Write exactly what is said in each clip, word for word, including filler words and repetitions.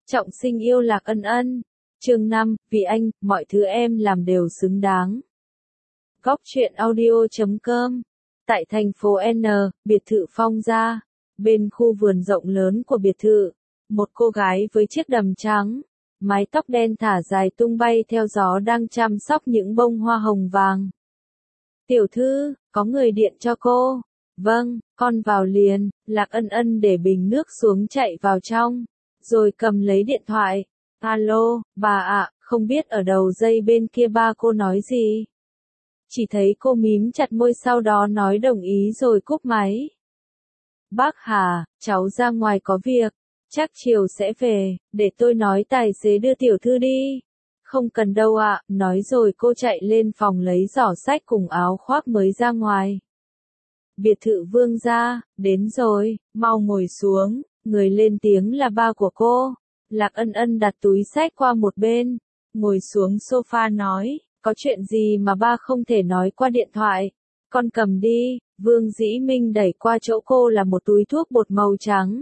Trọng sinh yêu Lạc Ân Ân. Chương năm, vì anh, mọi thứ em làm đều xứng đáng. Góc truyện audio chấm com. Tại thành phố N, biệt thự Phong gia. Bên khu vườn rộng lớn của biệt thự, một cô gái với chiếc đầm trắng, mái tóc đen thả dài tung bay theo gió đang chăm sóc những bông hoa hồng vàng. Tiểu thư, có người điện cho cô. Vâng, con vào liền. Lạc Ân Ân để bình nước xuống chạy vào trong, rồi cầm lấy điện thoại. Alo, bà ạ, không biết ở đầu dây bên kia ba cô nói gì. Chỉ thấy cô mím chặt môi sau đó nói đồng ý rồi cúp máy. Bác Hà, cháu ra ngoài có việc, chắc chiều sẽ về, để tôi nói tài xế đưa tiểu thư đi. Không cần đâu ạ, nói rồi cô chạy lên phòng lấy giỏ sách cùng áo khoác mới ra ngoài. Biệt thự Vương gia, đến rồi, mau ngồi xuống, người lên tiếng là ba của cô. Lạc Ân Ân đặt túi sách qua một bên, ngồi xuống sofa nói, có chuyện gì mà ba không thể nói qua điện thoại, con cầm đi. Vương Dĩ Minh đẩy qua chỗ cô là một túi thuốc bột màu trắng.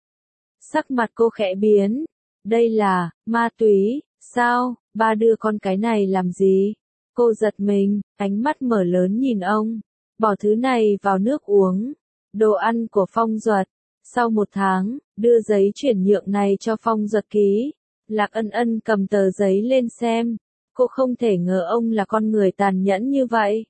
Sắc mặt cô khẽ biến, đây là ma túy, sao, ba đưa con cái này làm gì? Cô giật mình, ánh mắt mở lớn nhìn ông, bỏ thứ này vào nước uống, đồ ăn của Phong Duật. Sau một tháng, đưa giấy chuyển nhượng này cho Phong Duật ký. Lạc Ân Ân cầm tờ giấy lên xem, cô không thể ngờ ông là con người tàn nhẫn như vậy.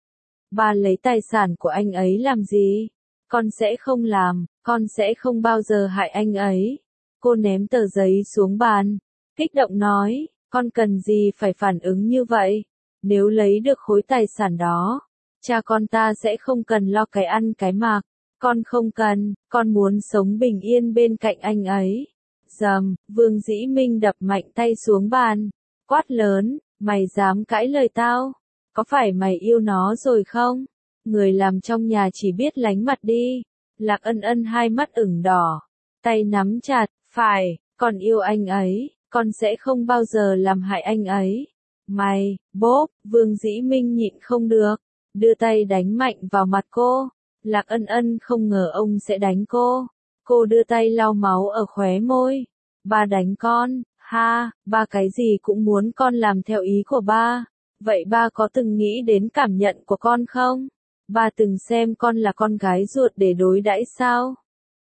Ba lấy tài sản của anh ấy làm gì? Con sẽ không làm, con sẽ không bao giờ hại anh ấy. Cô ném tờ giấy xuống bàn, kích động nói, con cần gì phải phản ứng như vậy? Nếu lấy được khối tài sản đó, cha con ta sẽ không cần lo cái ăn cái mặc. Con không cần, con muốn sống bình yên bên cạnh anh ấy. Dầm, Vương Dĩ Minh đập mạnh tay xuống bàn, quát lớn, mày dám cãi lời tao? Có phải mày yêu nó rồi không? Người làm trong nhà chỉ biết lánh mặt đi. Lạc Ân Ân hai mắt ửng đỏ, tay nắm chặt, phải, con yêu anh ấy, con sẽ không bao giờ làm hại anh ấy. Mày, bốp, Vương Dĩ Minh nhịn không được, đưa tay đánh mạnh vào mặt cô. Lạc Ân Ân không ngờ ông sẽ đánh cô. Cô đưa tay lau máu ở khóe môi. Ba đánh con, ha, ba cái gì cũng muốn con làm theo ý của ba. Vậy ba có từng nghĩ đến cảm nhận của con không? Ba từng xem con là con gái ruột để đối đãi sao?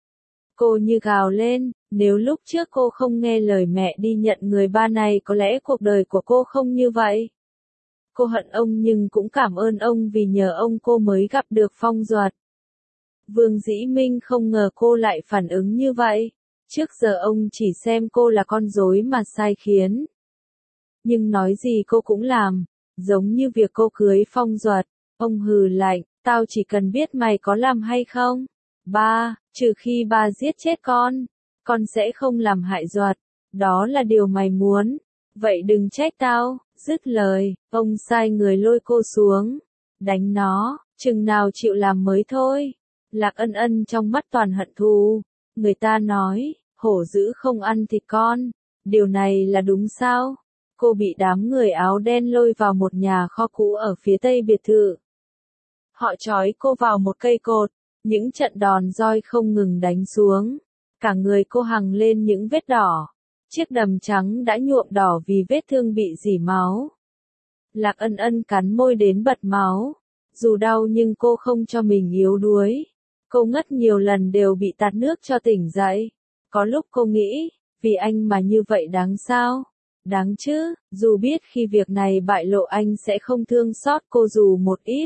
Cô như gào lên, nếu lúc trước cô không nghe lời mẹ đi nhận người ba này có lẽ cuộc đời của cô không như vậy. Cô hận ông nhưng cũng cảm ơn ông vì nhờ ông cô mới gặp được Phong Duật. Vương Dĩ Minh không ngờ cô lại phản ứng như vậy. Trước giờ ông chỉ xem cô là con rối mà sai khiến. Nhưng nói gì cô cũng làm, giống như việc cô cưới Phong Duật. Ông hừ lạnh, tao chỉ cần biết mày có làm hay không. Ba, trừ khi ba giết chết con, con sẽ không làm hại Duật. Đó là điều mày muốn. Vậy đừng trách tao. Dứt lời, ông sai người lôi cô xuống. Đánh nó, chừng nào chịu làm mới thôi. Lạc Ân Ân trong mắt toàn hận thù. Người ta nói, hổ dữ không ăn thịt con. Điều này là đúng sao? Cô bị đám người áo đen lôi vào một nhà kho cũ ở phía tây biệt thự. Họ trói cô vào một cây cột, những trận đòn roi không ngừng đánh xuống. Cả người cô hằn lên những vết đỏ. Chiếc đầm trắng đã nhuộm đỏ vì vết thương bị rỉ máu. Lạc Ân Ân cắn môi đến bật máu. Dù đau nhưng cô không cho mình yếu đuối. Cô ngất nhiều lần đều bị tạt nước cho tỉnh dậy. Có lúc cô nghĩ, vì anh mà như vậy đáng sao? Đáng chứ, dù biết khi việc này bại lộ anh sẽ không thương xót cô dù một ít.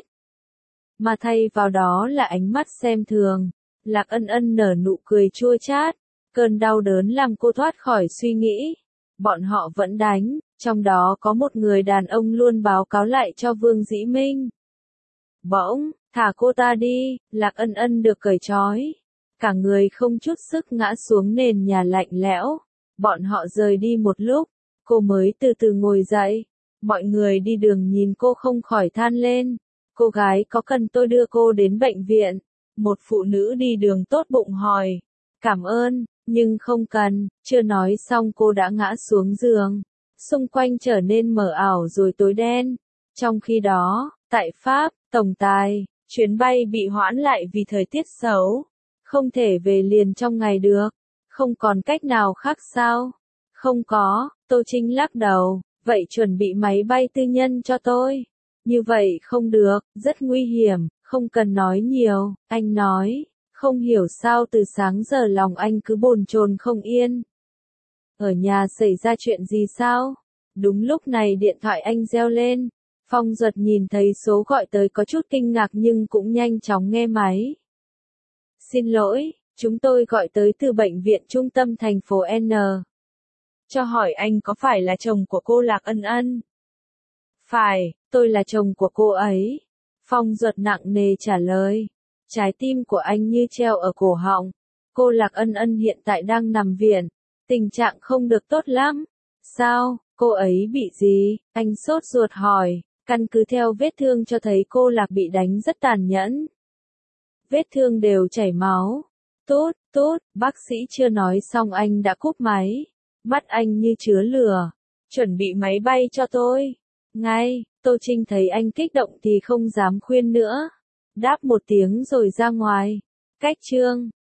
Mà thay vào đó là ánh mắt xem thường. Lạc Ân Ân nở nụ cười chua chát. Cơn đau đớn làm cô thoát khỏi suy nghĩ. Bọn họ vẫn đánh, trong đó có một người đàn ông luôn báo cáo lại cho Vương Dĩ Minh. Bỗng, thả cô ta đi, Lạc Ân Ân được cởi trói. Cả người không chút sức ngã xuống nền nhà lạnh lẽo. Bọn họ rời đi một lúc, cô mới từ từ ngồi dậy. Mọi người đi đường nhìn cô không khỏi than lên. Cô gái có cần tôi đưa cô đến bệnh viện? Một phụ nữ đi đường tốt bụng hỏi. Cảm ơn, nhưng không cần. Chưa nói xong cô đã ngã xuống giường. Xung quanh trở nên mờ ảo rồi tối đen. Trong khi đó, tại Pháp, tổng tài, chuyến bay bị hoãn lại vì thời tiết xấu. Không thể về liền trong ngày được. Không còn cách nào khác sao? Không có, Tô Trinh lắc đầu, vậy chuẩn bị máy bay tư nhân cho tôi. Như vậy không được, rất nguy hiểm, không cần nói nhiều, anh nói, không hiểu sao từ sáng giờ lòng anh cứ bồn chồn không yên. Ở nhà xảy ra chuyện gì sao? Đúng lúc này điện thoại anh reo lên. Phong Duật nhìn thấy số gọi tới có chút kinh ngạc nhưng cũng nhanh chóng nghe máy. Xin lỗi, chúng tôi gọi tới từ bệnh viện trung tâm thành phố N. Cho hỏi anh có phải là chồng của cô Lạc Ân Ân? Phải, tôi là chồng của cô ấy. Phong Duật nặng nề trả lời. Trái tim của anh như treo ở cổ họng. Cô Lạc Ân Ân hiện tại đang nằm viện. Tình trạng không được tốt lắm. Sao, cô ấy bị gì? Anh sốt ruột hỏi. Căn cứ theo vết thương cho thấy cô Lạc bị đánh rất tàn nhẫn. Vết thương đều chảy máu. Tốt, tốt, bác sĩ chưa nói xong anh đã cúp máy. Mắt anh như chứa lửa. Chuẩn bị máy bay cho tôi. Ngay, Tô Trinh thấy anh kích động thì không dám khuyên nữa. Đáp một tiếng rồi ra ngoài. Cách chương